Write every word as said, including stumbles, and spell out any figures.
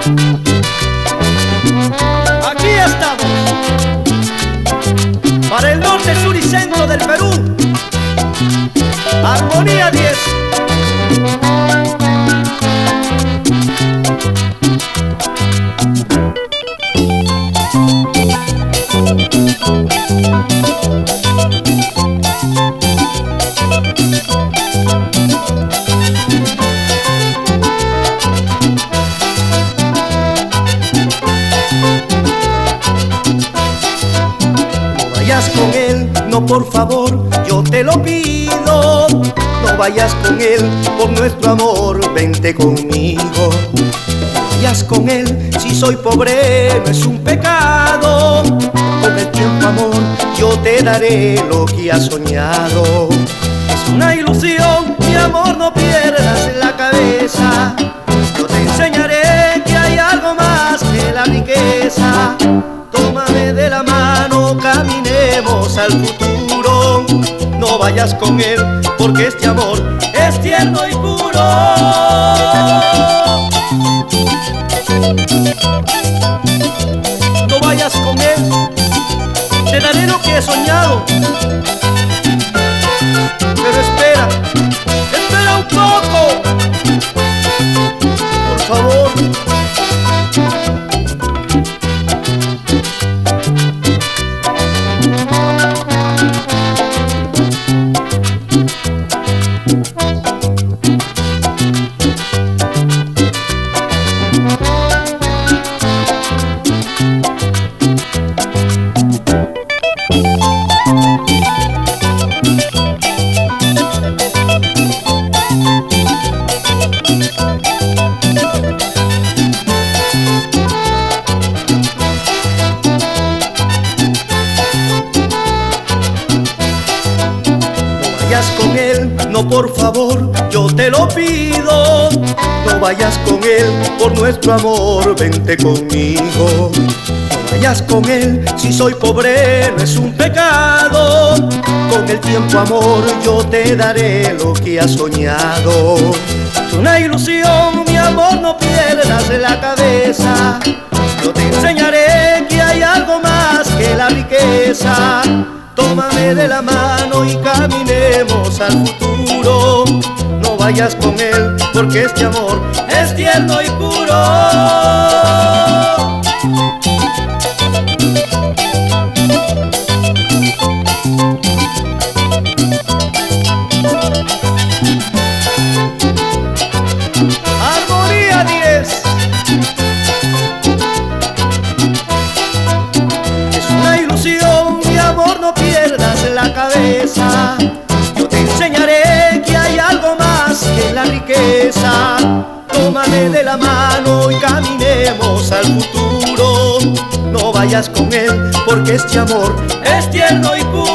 Aquí estamos, para el norte, sur y centro del Perú. Armonía diez. Con él, no, por favor, yo te lo pido. No vayas con él, por nuestro amor, vente conmigo. No vayas con él, si soy pobre no es un pecado. Con el tiempo, amor, yo te daré lo que has soñado. Es una ilusión, mi amor, no pierdas la cabeza. Yo te enseñaré que hay algo más que la riqueza. Tómame de la mano, caminemos al futuro. No vayas con él, porque este amor es tierno y puro. No vayas con él, te daré lo que he soñado. Pero espera, espera un poco, por favor. Con él, no, por favor, yo te lo pido. No vayas con él, por nuestro amor, vente conmigo. No vayas con él, si soy pobre no es un pecado. Con el tiempo, amor, yo te daré lo que has soñado. Es una ilusión, mi amor, no pierdas la cabeza. Yo te enseñaré que hay algo más que la riqueza. Tómame de la mano y caminemos al futuro. No vayas con él, porque este amor es tierno y puro. Armonía diez. Es una ilusión, mi amor, no pierdas la cabeza. Yo te enseñaré que hay algo más que la riqueza. Tómame de la mano y caminemos al futuro. No vayas con él, porque este amor es tierno y puro.